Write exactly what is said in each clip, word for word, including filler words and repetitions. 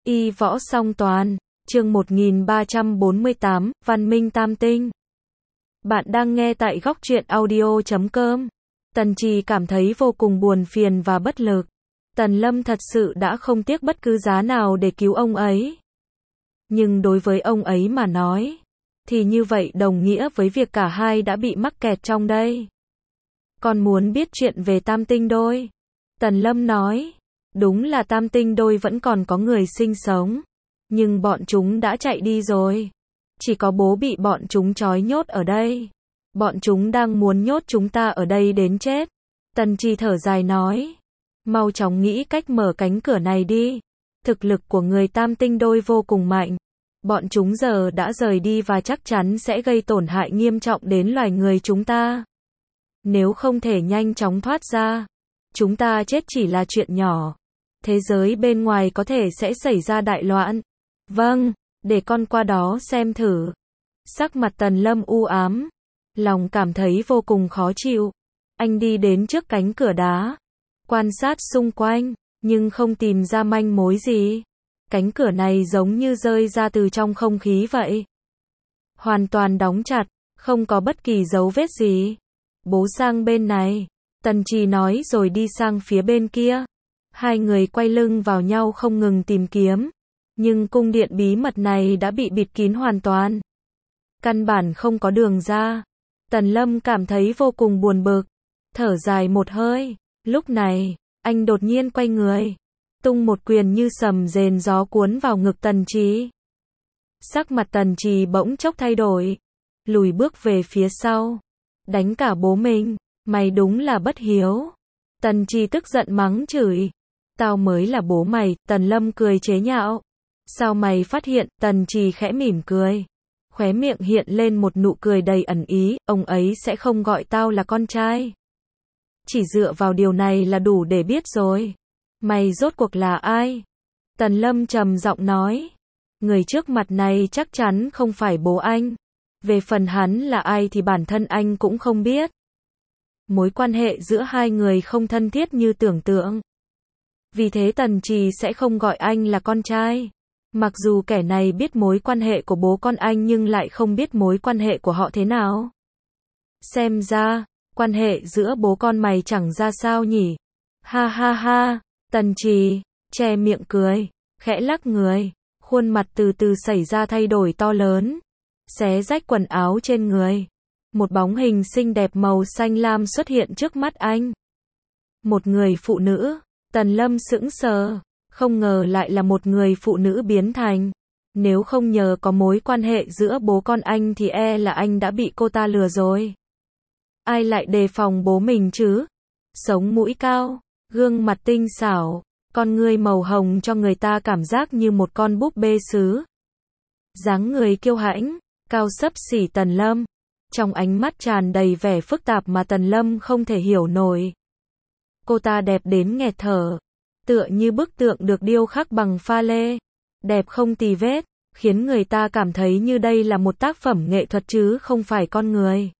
Y võ song toàn, chương một nghìn ba trăm bốn mươi tám, Văn minh tam tinh. Bạn đang nghe tại góc truyện audio chấm com. Tần Trì cảm thấy vô cùng buồn phiền và bất lực. Tần Lâm thật sự đã không tiếc bất cứ giá nào để cứu ông ấy. Nhưng đối với ông ấy mà nói, thì như vậy đồng nghĩa với việc cả hai đã bị mắc kẹt trong đây. Con muốn biết chuyện về tam tinh đôi? Tần Lâm nói. Đúng là tam tinh đôi vẫn còn có người sinh sống. Nhưng bọn chúng đã chạy đi rồi. Chỉ có bố bị bọn chúng trói nhốt ở đây. Bọn chúng đang muốn nhốt chúng ta ở đây đến chết. Tần Trì thở dài nói. Mau chóng nghĩ cách mở cánh cửa này đi. Thực lực của người tam tinh đôi vô cùng mạnh. Bọn chúng giờ đã rời đi và chắc chắn sẽ gây tổn hại nghiêm trọng đến loài người chúng ta. Nếu không thể nhanh chóng thoát ra, chúng ta chết chỉ là chuyện nhỏ. Thế giới bên ngoài có thể sẽ xảy ra đại loạn. Vâng, để con qua đó xem thử. Sắc mặt Tần Lâm u ám, lòng cảm thấy vô cùng khó chịu. Anh đi đến trước cánh cửa đá, quan sát xung quanh, nhưng không tìm ra manh mối gì. Cánh cửa này giống như rơi ra từ trong không khí vậy. Hoàn toàn đóng chặt, không có bất kỳ dấu vết gì. Bố sang bên này, Tần Trì nói rồi đi sang phía bên kia. Hai người quay lưng vào nhau không ngừng tìm kiếm. Nhưng cung điện bí mật này đã bị bịt kín hoàn toàn. Căn bản không có đường ra. Tần Lâm cảm thấy vô cùng buồn bực. Thở dài một hơi. Lúc này, anh đột nhiên quay người. Tung một quyền như sầm rền gió cuốn vào ngực Tần Trì. Sắc mặt Tần Trì bỗng chốc thay đổi. Lùi bước về phía sau. Đánh cả bố mình. Mày đúng là bất hiếu. Tần Trì tức giận mắng chửi. Tao mới là bố mày, Tần Lâm cười chế nhạo. Sao mày phát hiện? Tần Trì khẽ mỉm cười. Khóe miệng hiện lên một nụ cười đầy ẩn ý, ông ấy sẽ không gọi tao là con trai. Chỉ dựa vào điều này là đủ để biết rồi. Mày rốt cuộc là ai? Tần Lâm trầm giọng nói. Người trước mặt này chắc chắn không phải bố anh. Về phần hắn là ai thì bản thân anh cũng không biết. Mối quan hệ giữa hai người không thân thiết như tưởng tượng. Vì thế Tần Trì sẽ không gọi anh là con trai. Mặc dù kẻ này biết mối quan hệ của bố con anh nhưng lại không biết mối quan hệ của họ thế nào. Xem ra, quan hệ giữa bố con mày chẳng ra sao nhỉ. Ha ha ha, Tần Trì, che miệng cười, khẽ lắc người, khuôn mặt từ từ xảy ra thay đổi to lớn. Xé rách quần áo trên người. Một bóng hình xinh đẹp màu xanh lam xuất hiện trước mắt anh. Một người phụ nữ. Tần Lâm sững sờ, không ngờ lại là một người phụ nữ biến thành. Nếu không nhờ có mối quan hệ giữa bố con anh thì e là anh đã bị cô ta lừa rồi. Ai lại đề phòng bố mình chứ? Sống mũi cao, gương mặt tinh xảo, con ngươi màu hồng cho người ta cảm giác như một con búp bê sứ. Dáng người kiêu hãnh, cao xấp xỉ Tần Lâm. Trong ánh mắt tràn đầy vẻ phức tạp mà Tần Lâm không thể hiểu nổi. Cô ta đẹp đến nghẹt thở, tựa như bức tượng được điêu khắc bằng pha lê, đẹp không tì vết, khiến người ta cảm thấy như đây là một tác phẩm nghệ thuật chứ không phải con người.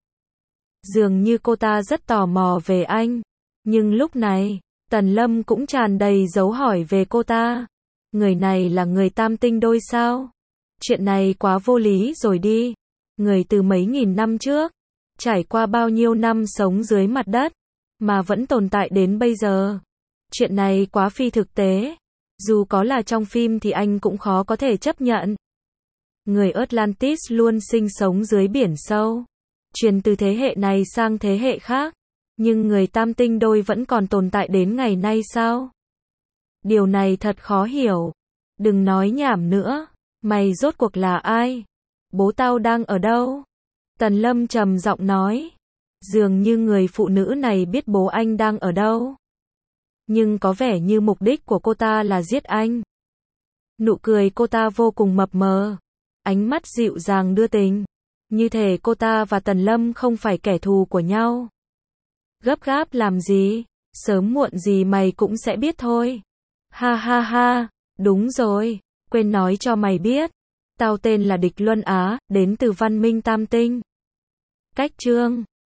Dường như cô ta rất tò mò về anh, nhưng lúc này, Tần Lâm cũng tràn đầy dấu hỏi về cô ta. Người này là người tam tinh đôi sao? Chuyện này quá vô lý rồi đi. Người từ mấy nghìn năm trước, trải qua bao nhiêu năm sống dưới mặt đất, mà vẫn tồn tại đến bây giờ. Chuyện này quá phi thực tế. Dù có là trong phim thì anh cũng khó có thể chấp nhận. Người Atlantis luôn sinh sống dưới biển sâu, truyền từ thế hệ này sang thế hệ khác. Nhưng người tam tinh đôi vẫn còn tồn tại đến ngày nay sao? Điều này thật khó hiểu. Đừng nói nhảm nữa. Mày rốt cuộc là ai? Bố tao đang ở đâu? Tần Lâm trầm giọng nói. Dường như người phụ nữ này biết bố anh đang ở đâu. Nhưng có vẻ như mục đích của cô ta là giết anh. Nụ cười cô ta vô cùng mập mờ. Ánh mắt dịu dàng đưa tình. Như thể cô ta và Tần Lâm không phải kẻ thù của nhau. Gấp gáp làm gì? Sớm muộn gì mày cũng sẽ biết thôi. Ha ha ha, đúng rồi, quên nói cho mày biết. Tao tên là Địch Luân Á, đến từ văn minh tam tinh. Cách chương